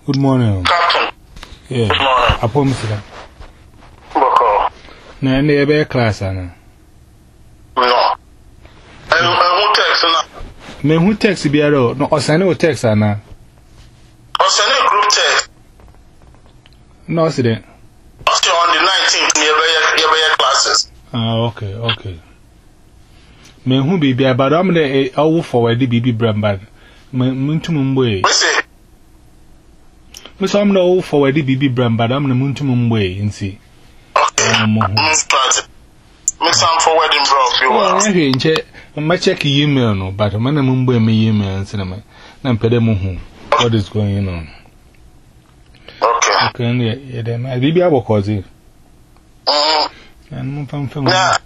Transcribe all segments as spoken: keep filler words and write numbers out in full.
Good morning. Captain. Yeah. Good morning. I promise you. Boko. No, and they have class, Anna. No. And who text now? Me who text you, Biaro? No, or send you text, Anna. Or send a group text. No, accident. After on the nineteenth, nearby classes. Ah, okay, okay. Me who be there, but I'm the owl forward the baby brand. Muntu Mumbai. Listen. Miss I'm the old forward the baby brand, but I'm the Muntu Mumbai, and see. Okay. Miss I'm forwarding, bro. You are. I check. I check email, no, but I'm a Mumbai me email and cinema. Nam Pedemuhu. What is going on? Okay. Okay, yeah, then I did be able to cause it. Mm. And I'm from Yeah.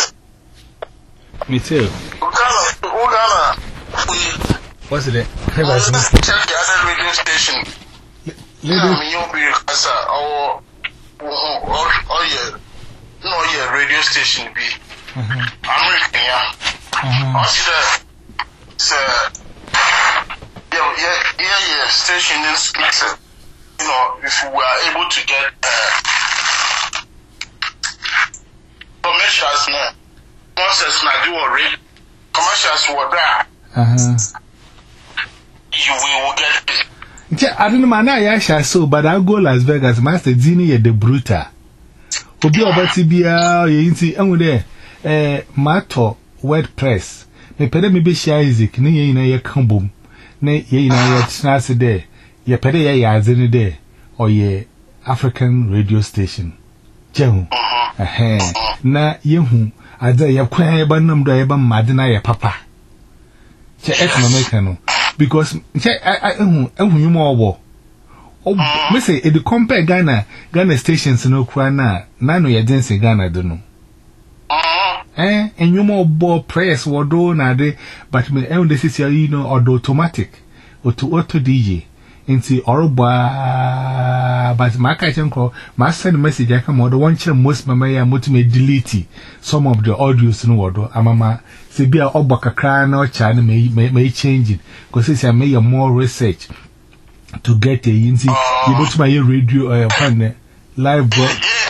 me too. Ugana. What's it? Check the other radio station. Yeah, me you'll be as a or or yeah. No, yeah, radio station be. American, yeah. I see that. Sir. Yeah, yeah, yeah, yeah. Station is listen. You know, if we are able to get uh, commercials now, once not do already, commercials were there. Uh huh. You will get it. I don't know, man. I shall so, but I'll go Las Vegas. Master Dini at the Bruta. Obi obati bia ye nti enwu de eh mato WordPress. Me pede me be share Isaac ne ye ina ye kan bom. Ne ye ina ye tnase de. Ye pede ye yaze ne de or ye African radio station. Jehu. Eh na yehu ada ye kwan ye banam do ye ba made na ye papa. Che economic no because che ehu ehu nyuma obo. Oh, me say it the compare Ghana Ghana stations no kura na na no ye den say Ghana do no. Eh enyumo bo press wodo na de but me e dey say you know auto automatic auto auto D J nti oroba but my catching call my send message aka mo do one chere most mama ya motume delete some of the audios no wodo amama say bia ogba kakra na o cha na me me change it because say me more research to get a yinzi you go to my radio uh, fan live bro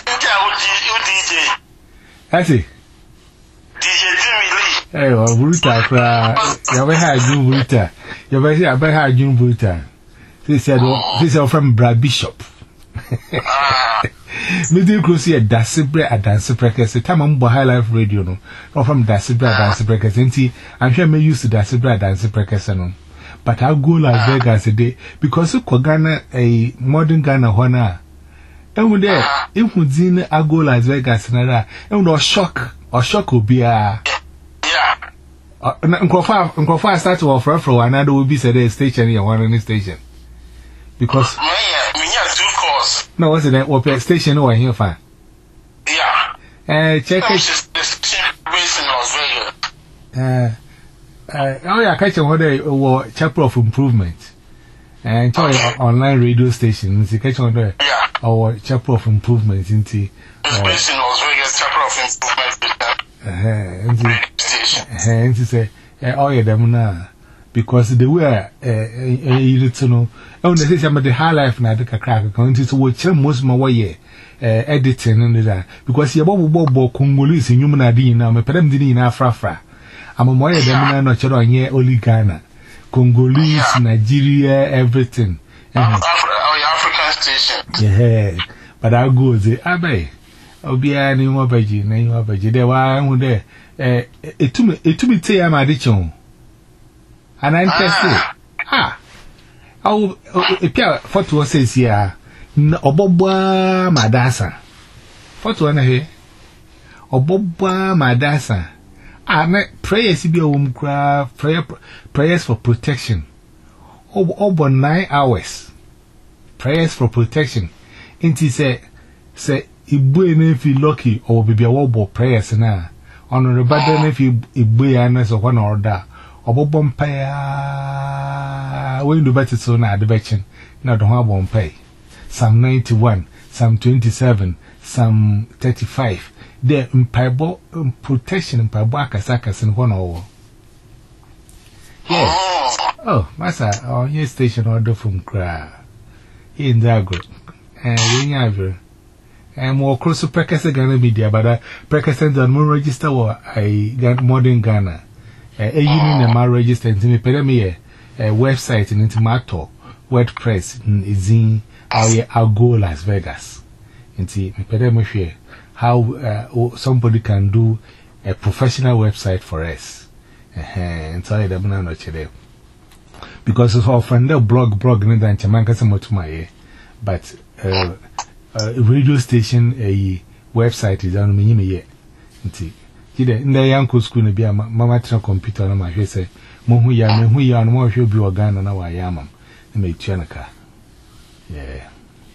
I say D J Jimmy Lee eh o bruta kra ya be ha ju bruta ya be ya be ha ju bruta say said say say from Brad Bishop me dey close here Dasibre Adanse Breakers the time mbo high life radio no or from Dasibre Adanse Breakers nti I'm sure me used to Dasibre Adanse Breakers no. But I'll go Las Vegas a day because you Ghana a modern Ghana Hona. And with there, if we didn't I go Las Vegas and that, and no shock or shock will be a yeah. Uncle start to offer for another will be said a station here, one on the station because me yeah, two calls. No, what's it? What station or here fine? Yeah. Uh, check it. Station based in Las Vegas. Uh, Uh, oh yeah, catch on what a chapter of improvement and try okay. Online radio station. Catch on there. Yeah. Our chapter of improvement into uh, based in Las Vegas, chapter of improvement. Uh, station. And to say, oh yeah, them now because the way uh, you to know. Oh, they say some of the high life now the crack account to watch most my way. Uh, editing and that because you're Bobo Bobo Congolese in human idea now. Me pedem didn't in Afra. I'm a more than not sure on here only Ghana, Congolese, yeah. Nigeria, everything. Uh-huh. Af African station. Yeah, but I'll go there. Abe, I'll be any more veggie, any more veggie. There were there. Eh, it to me, it to me, say I'm addition. And I'm tested. Ah, oh, a pair photo says here, Oboba Madasa. Photo on here, Oboba Madasa. Ah, prayers be a woman cry, prayer, prayers for protection. Over nine hours. Prayers for protection. Inti say, say, Ibu if you lucky or be a wobble prayers now. On the button if you Ibu annas or one or that. Or Bobom pay. When do better so now the betting. Now don't have one pay. Psalm ninety-one, Psalm twenty-seven, Psalm thirty-five. The impaibo protection impaibo akasakas in one hour. Yes. Oh, Massa, oh, your station order from Cra. in the agro. And in agro. And more cross Precasa Ghana media, but I Precasa and more register or I got modern Ghana. A union and my register into me, Pedamia, a website in Intimato, WordPress, is in our go Las Vegas. Inti, Pedamia, how somebody can do a professional website for us. And so I don't know what you do. Because it's often the blog, blog, and then Chamanka some to my but uh, uh, radio station, a website is on me yet. In the young school, be a mamma computer on my face. Mohu ya, who ya, and more should be organ and our yamam. And make Chanaka. Yeah.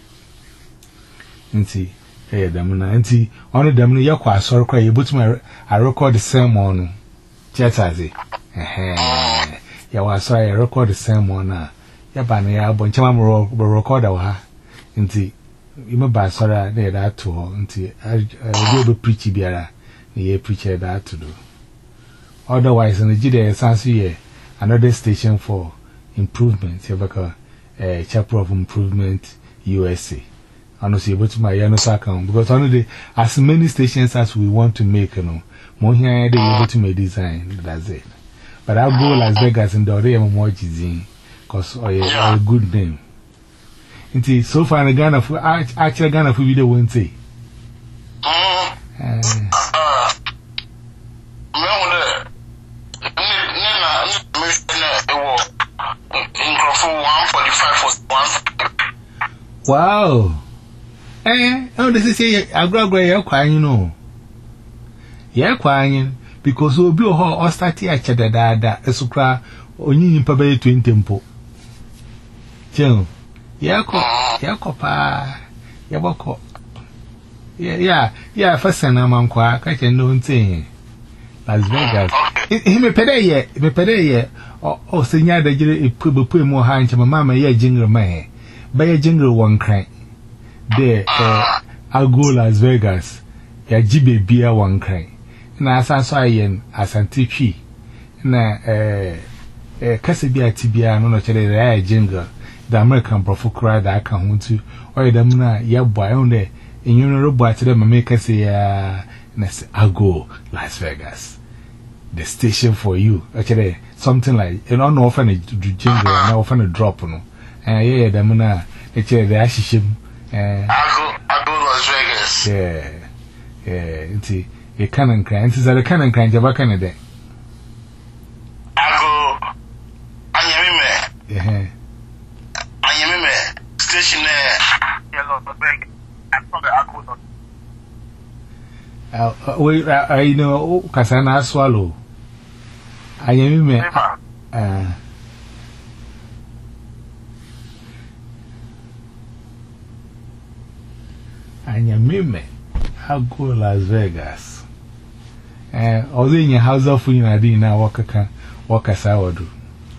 And see, eh, Damina, and see, only Damina Yakwa, sorry, cry, you put my, I record the sermon. Chatazi. Eh, ya was sorry, I record the sermon. Ya ban ya, Boncham recorder, ha. And see, you may buy sorry, they that to her, and see, I will be preachy beara. Ye preacher that to do. Otherwise, in the G D S, another station for improvement. You have a chapter of improvement U S A. I know see about my Yanos account because only as many stations as we want to make, you know, more here they able to make design. That's it. But I'll go Las Vegas and the other more design because oh yeah, a good name. Inti so far in Ghana, actually Ghana for video won't say. Wow. Eh, oh, this is a I grow gray, crying, you know. Yeah, crying because we'll be a whole or start here, cheddar, that a sucra, or you probably twin tempo. Jill, yeah, Yakopa, Yaboko. Yeah, yeah, yeah, first and I'm quite, I can know thing. Las Vegas. He may pay ye, may pay ye, or senior that you put more hand to my mamma, yeah, jingle man. By a jingle one crank. There, uh, I'll go Las Vegas. Ya jibe beer one crank. Na as I saw yen as antichi. Na, eh, eh, Cassibia tibia, no, not a jingle. The American profukra that I can want to, or the muna, ya boy on there. And you know, boy to them, and make us say, uh, I'll go Las Vegas. The station for you. Actually, something like, you know, no often a jingle, and often a drop, no. And yeah, the muna, it's a ashishim. I go, I go Las Vegas. Yeah, yeah, it's a cannon crank. It's a cannon crank of a Canada. I go, I am yeah, I am station there. Yellow, the bag. I probably I go not. Wait, I know, Cassana swallow. I am me. Uh, and your mime, I'll go Las Vegas. And although in your house of you, I didn't know what I can walk as I would do.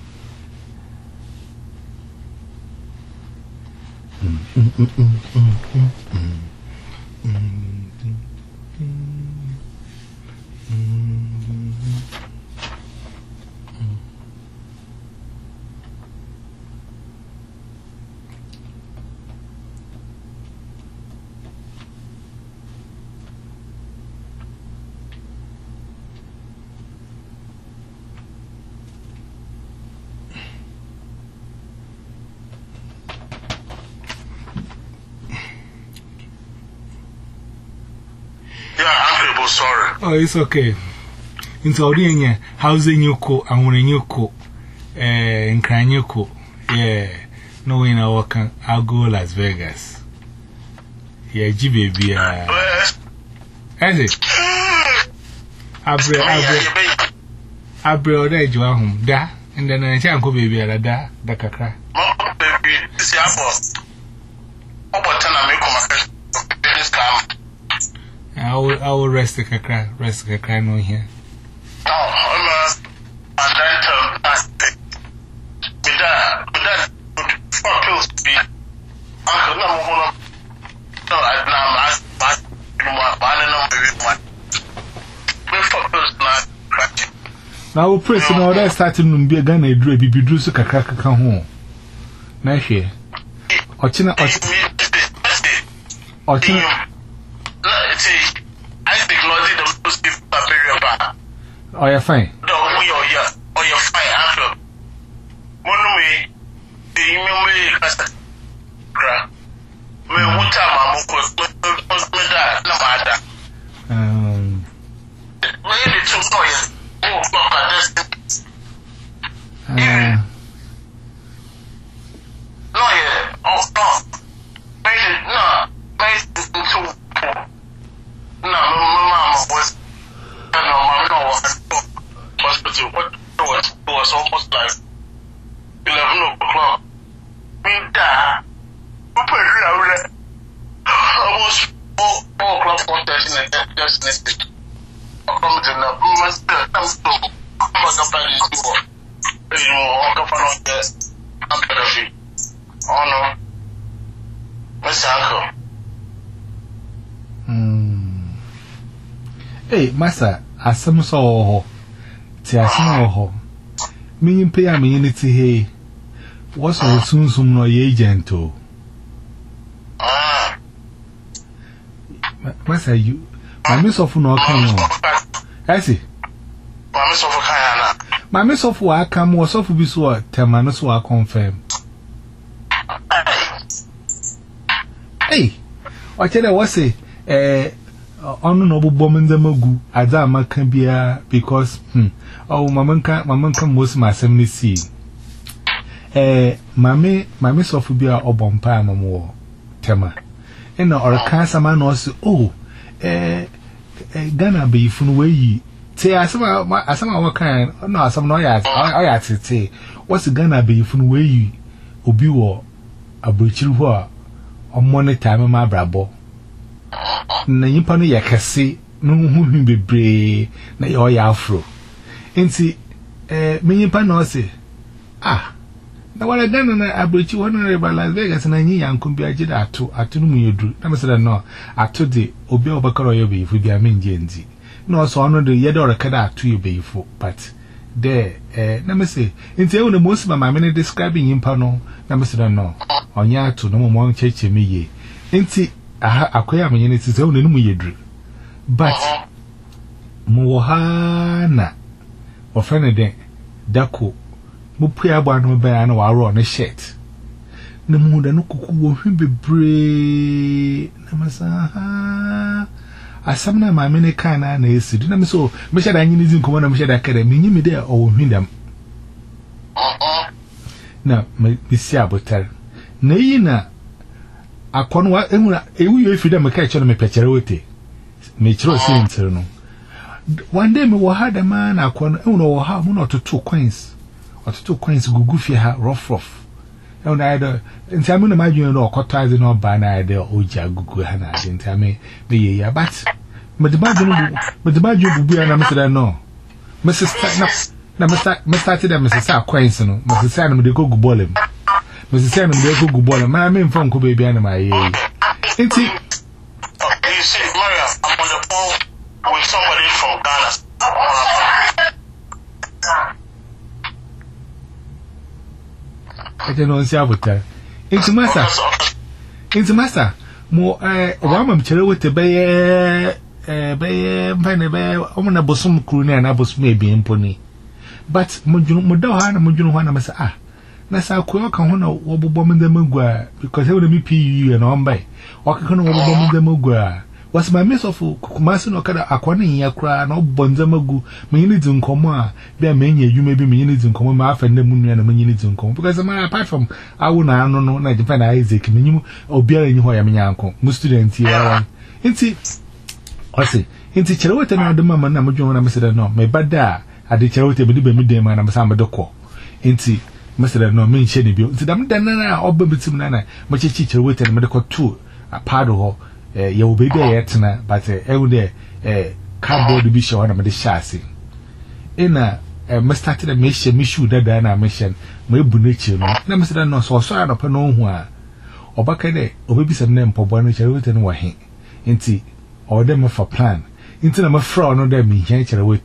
Sorry. Oh, it's okay. Into Audinia, housing you co, and when you co, eh, and crying you co. Yeah, knowing I walk, I'll go Las Vegas. Yeah, G baby. As it Abre, Abre, Abre, there you are home, da, and then I can't go baby at a da, da cacra. Oh, baby, this is your boss. Oh, but then I make my business come. I will, I will rest the cacra, rest the cacra no here. Oh, I'm a and then with that, with that, four pills to be Uncle Number. No, I now ask my four pills not cracking. Now, we'll press in order starting to be a gun, a drew, be drew so cacra home. Now, here. Ochina Ochina I think Lodi the most period back. Oh, you're fine. No, we are yeah. Oh, you're fine after. One way, the email me cast. Me what time I'm was me that no matter. Um maybe two boys. Oh, fuck this. uh, no, yeah. Oh, no. Maybe no. Maybe two. No, my mama was. No, my mama was hospital. What was was almost like eleven o'clock. Me da. Almost four o'clock, four thirty, and just next week. I'm coming to the master. I'm so. I'm not going to do it. You know, I'm going to get. I'm going to be. Oh no. Mister Uncle. Hmm. Hey, Master, asem so ho. Ti asem ho. Me pay am unity hey. What's all soon soon no agent o. Ah. Master, you. My miss of no come on. I see. My miss of Kayana. My miss of what come was of be so temano so I confirm. Hey, what tell I was say, eh, on no bombing the mogu, Adama can be a because, hm, oh, Mamma can, Mamma can most my seventy C. Eh, Mammy, my miss of be a bompa more, Tema. And or a cancer man also, oh, eh, Ghana be from way. Say, as some as some our kind, no, some no, I I say, what's the Ghana be from way? Obiwo, a butcher who are on money time, my brabo. Na yimpa no yakase no hu be bree na ye oya afro enti eh me yimpa no se ah na wala Ghana na abrechi wono re Las Vegas na nyi yanko bi agida ato ato no mu yedru na me se no ato de obi obakaro ye be ifu bi amenje ndi na so ono de ye de orekada ato ye be ifu but there eh na me se enti e wona most mama me describing yimpa no na me se no onya ato no mo ncheche me ye enti aha akoya amenye ne tise wona mu yedru but mo ha na ofene den dako mo pua gba no be na wa ro ne shirt na mu da no kuku wo hwe bebre na masa ha asam na ma me ne kan na na esi na me so me sheda anyi nizin komo na me sheda kada me nyi me de o wo hwindam na me bisi abotar na yi na akono wa emura ewu ye fida me ka echo me pechere wote me chiro sintir no one day me wo ha da ma na akono ewu no wo ha mu no toto coins ototo coins gugu fie ha rough rough ewu na ida ntame na madwun no okotaze no ba na ida oja gugu ha na ida ntame me ye ya but me de madwun me de madwun bubu ya na me sada no me sister na na me start me started them me sister coins no me sister na me de go gubolem Mister Sam, they go good boy. My main phone could be an my age. You see, Maria, I'm on the phone with somebody from Ghana. I don't know, Saboteur. Into Master. Into Master. More, eh, one of them with the bay, eh, bay, penny bay, on a bosom crooner and I was maybe in pony. But Mudohan and Mujuan, I say, ah. Na sa kwa ka ho na wo bobom dem agua because he would be pu and on by o ka no wo bobom dem agua was my miss of kukumasi no kada akwa na nya kra na obonzem agu me yin di nkomo a bia me nya adwuma bi me yin di nkomo ma afende mu nua na me yin di nkomo because my apart from awu na anu no na depend na Isaac me nyim obiara nyi ho ya me nyanko mu student here nti o se nti kyerewete na de mama na modwo na me se no me bada ade kyerewete be be me dem na me sa me de ko nti Mister No, mean shady bill. Tidam dana or babitim nana, much a teacher with a medical tour, a part of her, you will be there yet, but every day, a cardboard be shown on the chassis. In a Mister Started a mission, Mishu, that Dana mission, my bunichi, no, Mister No, so sorry upon no one. Or back a day, or maybe some name for Bonnet written or him. Inti, or them for plan. Into them a fraud, no, them me, here with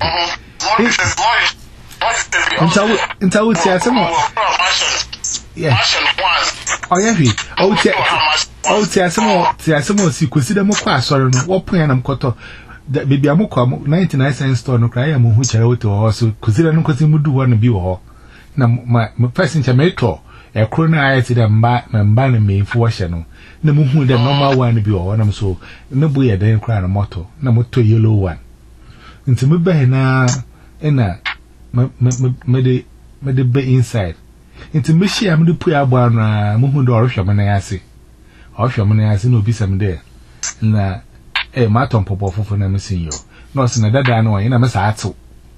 it. Until we see some more. Yeah. oh yeah he oh te oh te asemo te asemo si kosi dem kwa asore no wo pon na mkoto baby amukwa ninety-nine cent store no kra ya mo hu kire wote wo so kosi dem kosi mudu wo no bi wo na ma first in chameto e kro na ayeti dem mba mba na mefu wo hye no na mo hu dem normal one bi wo na so me bu ye den kra na moto na moto yellow one nti me be na ena me me de me de be inside nti me share me de pu agba na mo hu do orhwe me na yase orhwe me na yase na obi sam de na eh ma ton popo fofo na me sin yo no se na dada na won na me sa ato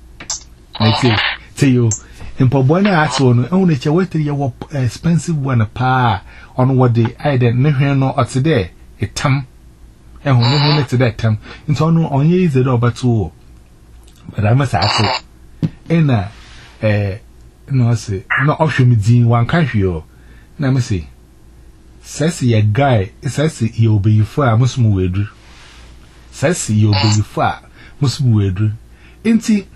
na ti ti yo impobo na ato no ehun na che wetri ye wo expensive one pa on what the I den ne hwe no ot de etam ehun no hwe ne te de etam nti ono onye ize do obato but I'm a sasso ena eh no se no ohwe me din wan ka hwe o na me se sesi ye guy sesi ye obeyifo a musmu wedru sesi ye obeyifo a musmu wedru enti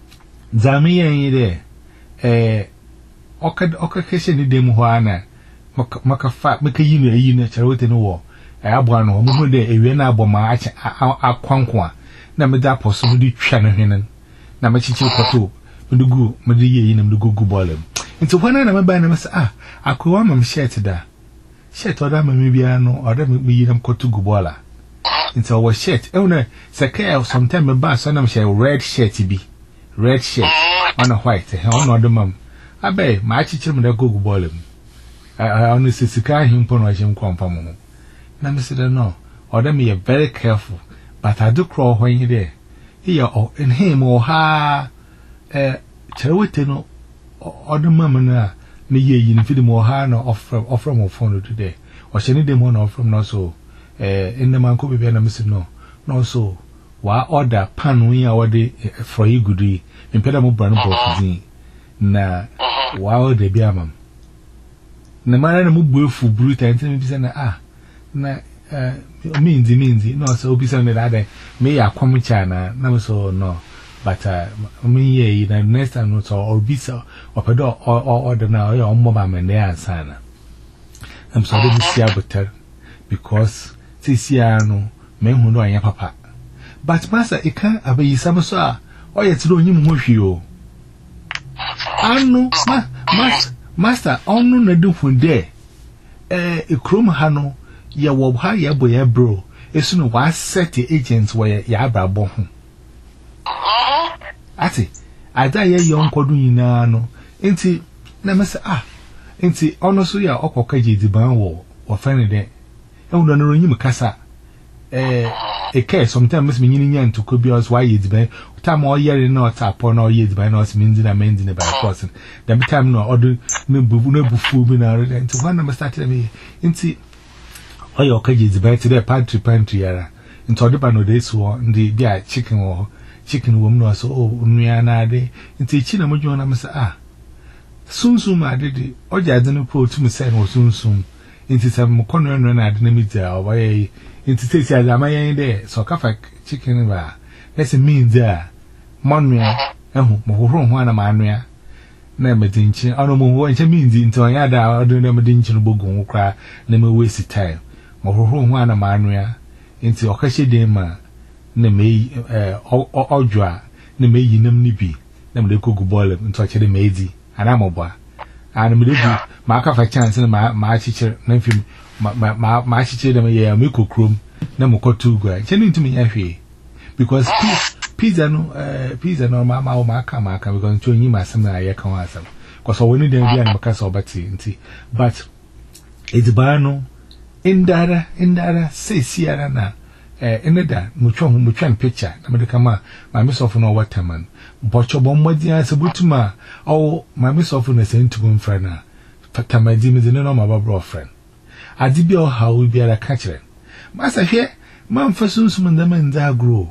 zame yen de eh okad okakeshe ni dem ho ana maka fa maka yinu ayi na charote no wo eh abo ano mo hu de ewie na aboma ache akwanko na me da poso mu di twa no hwenen na me chichi kwato me dugu me di yeyi na me dugu gu bolem nti hwana na me ba na me sa ah akwa mam shirt da shirt oda ma me bia no oda me yi nam kwato gu bola nti o shirt e una saka sometime me ba so na me share red shirt bi red shirt on a white he on oda mam abai ma chichi me da gu gu bolem I only see sika himpo no ajim kwampa mo na me say no oda me you very careful but I do crawl when you there. Here, oh, in him or ha, eh, Cherwete no, or the mamma, me ye in feed more ha no off from off from phone today, or she need them one off from no so, eh, in the man could be a miss no, no so, why order pan we are the for you goody, in Pedamo Brown Boxing. Na, wow, the beamam. The man and move for brute and tell me, ah, na. Uh, means means no so be something that I may a common china no so no but uh me ye the next time no so or be so or pedo or order now your mobile man there sana I'm sorry to see better because this year no me hu no anya papa but master e kan abayi sam so a o ye tiro nyim ho hwi o anu ma master onu na du hu de eh ekrom ha no ya wo ha ya bo ya bro esu no wa set agents where ya abrabo ho ati ada ye yon kodu nyina no enti na me say ah enti ono so ya okoka jidiban wo wo fane de e wono no nyim kasa eh e ke sometimes me nyini nyan to ko bi os why jidiban time o yere na tapo na o jidiban na os minzi na menzi na by person the time no odu na bubu na bufu bi na enti when na start me enti oyo kaji zibai to the pantry pantry yara into the bano de so ndi bia chicken wo chicken wo no so o nua na ade nti chi na modwo na mesa ah sunsum ade de oja ade no po tu me say no sunsum nti sam kono no na ade na mi dia obaye nti tesi ade amayen de so kafa chicken ba let's mean there monua ehu mo hohoro ho na ma anua na medinchi ano mo ho enche mean nti onya da ode na medinchi no bogun kra na me waste time mohoro ho ana manua nti okahye den ma na me eh odwa na me yinam ni bi na me kogu ball nti okhere meedi ana moba ana me debu ma aka fa chance na ma ma chichir na mfim ma ma ma chichir dem ye me kokrom na mo kotu gwa cheni ntumi ya hwe because pizza no eh pizza no ma ma ma aka ma aka because nti onyi ma sam na ye kan asam because woni dem bia na makasa obati nti but ediba no indara indara say siara na eh eneda mutwa hu mutwa picture na me kama ma me sofu no waterman bocho bommodi asebutuma o ma me sofu na sentubu mfra na fatamadi me no ma babro friend adi bi o ha o biara ka kire masa hwe ma mfa sunsum nda ma nda agro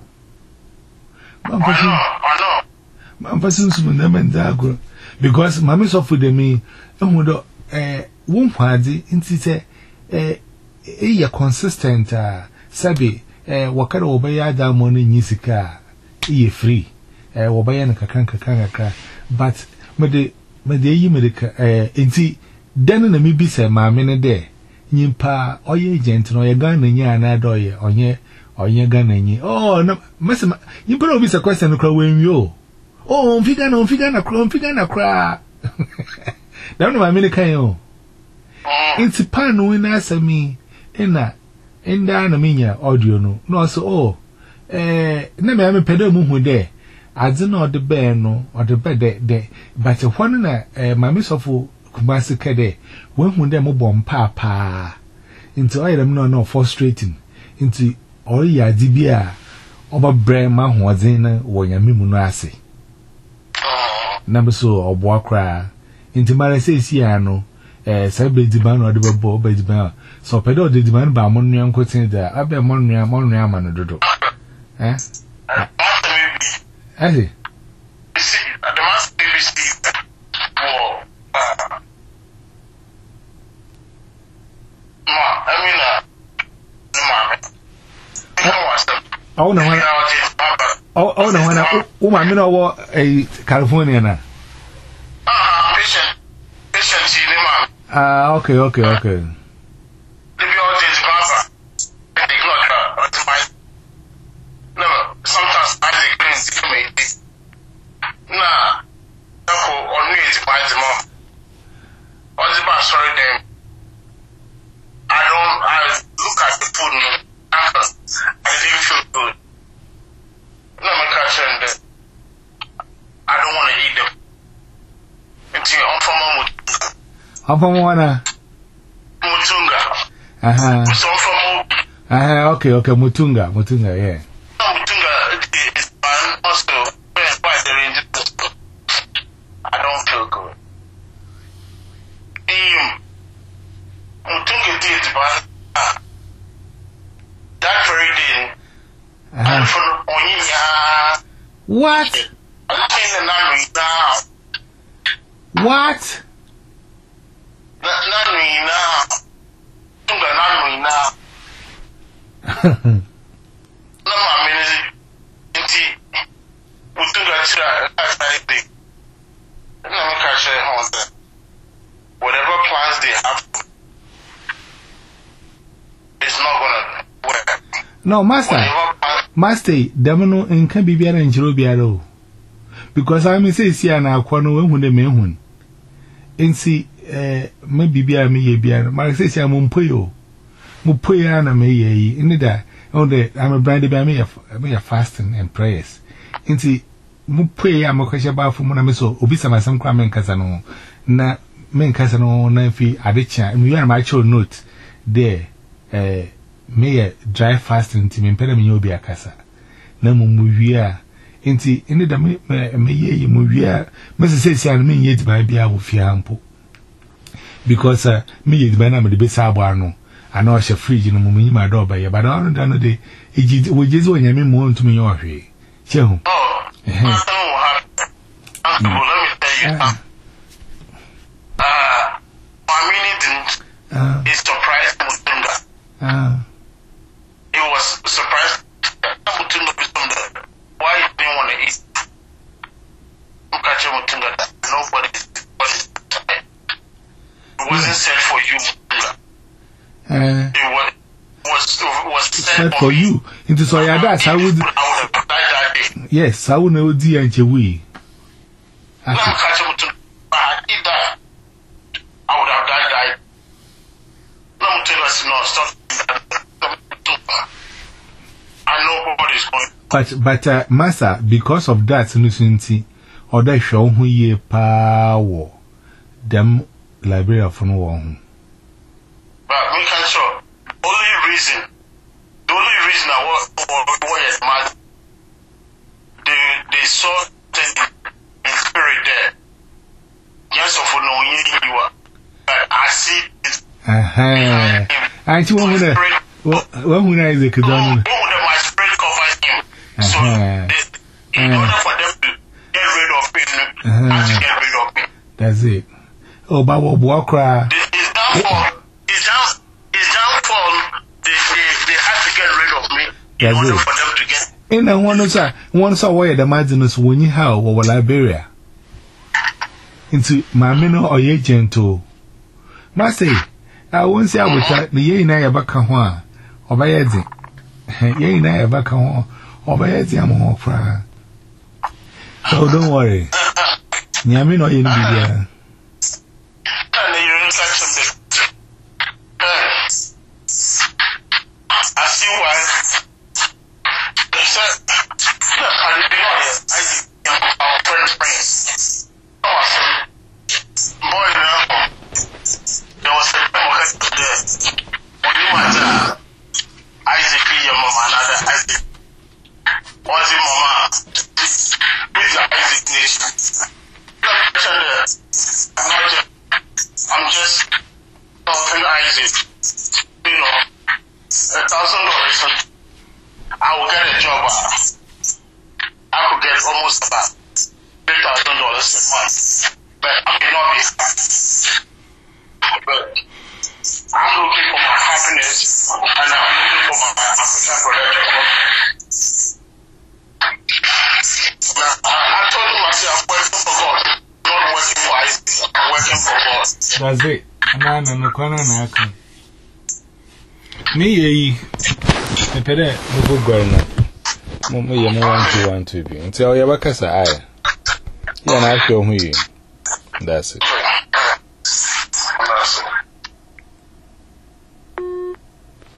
ma mfa sun ma mfa sunsum nda ma nda agro because ma me sofu de mi ehun do eh won kwade nti se eh e ya consistent uh, sabi eh wakara obaya da mo ni nyisika e free eh obaya na kakan kakan ka but me de me de yi me de eh enti then na me bi say ma me ne de nyimpa oye agent no ye Ghana nyi ana do ye onye onye Ghana nyi oh na mese nyimpa no bi say question no kra wenwi o oh on figa na on figa na kra on figa na kra na no ma me ne kan o inti pan no na asami ina inda na minya audio no no so oh eh na me am pede mu hu de adze na ode be no ode be de de but hwan na eh mami sofo kumasi kede we hu de mo bom pa pa inti oyere no no frustrating inti oya di bia oba bre ma ho odzen na wo nyame mu no ase na be so obo akra inti mara se si ano eh sabe di ban ode be bo be di ban so pedo de di ban ba mo nua nkotin da abe mo nua mo nua ma no dodo eh I see. See, the master B B C war. Ma, I mean, uh, no, oh, no, oh, oh, no, when I, oh, my men are a California now. Ah, patient, patient, see the man. Ah, okay, okay, okay. The beauty is master. They got her, my. No, sometimes I think to me. Nah, that's on me is by the mom. On the back, sorry, then. I don't, I look at the food, I didn't feel good. No, my catching that. I don't want to eat them. Until I'm from Mutunga. I'm from Wana. Mutunga. Uh huh. So I'm from Uh huh. Okay, okay, Mutunga, Mutunga, yeah. Mutunga is also. I don't feel good. Um, Mutunga did, but that very day, I'm from Oniya. What? I'm saying now. What? Nanu now. Tunga nanu now. No, I mean, indeed, Mutunga try last night. Whatever plans they have, it's not gonna work. No, master, master, Damano and can be better in Jerobiaro. Because I may say, see, and I'll call no one when they may win. And see, eh, maybe be a me be a my say, I'm on Puyo. Mupoyana may ye in the oh, I'm a brandy by me a fasting and prayers. And see, Mupoya Mokasha Bafu Monamiso, Obisa, my son Cramen Casano, na men Casano, Nanfi, Adicha, and we are my child note there, eh, may a dry fasting to me, Pedamio be a casa. No movia, inti, in the may ye movia, Missus says, I mean, yet by be our fiampo. Because, uh, me, the banana, the best abano, I know I shall free in a moment, my door by you, but I don't know the age, which is when you mean more to me your way. Chew. Oh, let me tell you. Uh, my meaning is surprised Mutunga. Uh, it was surprised Mutunga is on the why you didn't want to eat. Look at Mutunga that nobody was it wasn't said for you, Mutunga. Uh, it was was was said for, for you. Into so yeah, that's I would. I would have died that day. Yes, I would know the and we. I catch Mutunga. I did that. I would have died. died. No, Mutunga is not stop. I know what is going. But but uh, Master, because of that, Nusinti, or that show who ye power them library from one. But we can show. Only reason, the only reason I was was mad. They they saw the in spirit there. Yes, of no you are. But I see it. Aha. I see one with the one who is the Kidon. My spirit covers him. So they, in order for them to get rid of him, I have to get rid of him. That's it. Oh, but what walk cry? It's downfall. It's down. It's downfall. They they they have to get rid of me in That's order it. for them to get. In the one sir, one saw where the madness when you have over Liberia. Into my mino or ye gentle. Massey, I won't say I would tell the ye na ever come on, or by Eddie. Ye na ever come on, or by Eddie, I'm more cry. So don't worry. Yammy no in the I see why. They said, I didn't know it. I didn't our friends' friends. Oh, I said, boy, now, there was a time there. When you went to Isaac, your mama, another Isaac. Was it mama? With the Isaac nation. I'm not just, I'm just talking Isaac. You know. A thousand dollars, I will get a job. I could get almost about three thousand dollars a month, but I may not be happy. But I'm looking for my happiness, and I'm looking for my African production. I told him I said I'm working for God, not working for Isaac. I'm working for God. That's it. I'm not going to come. Me ye, a pede, no good girl. Mummy, you want to want to be until your workers are I. You're not sure who you. That's it.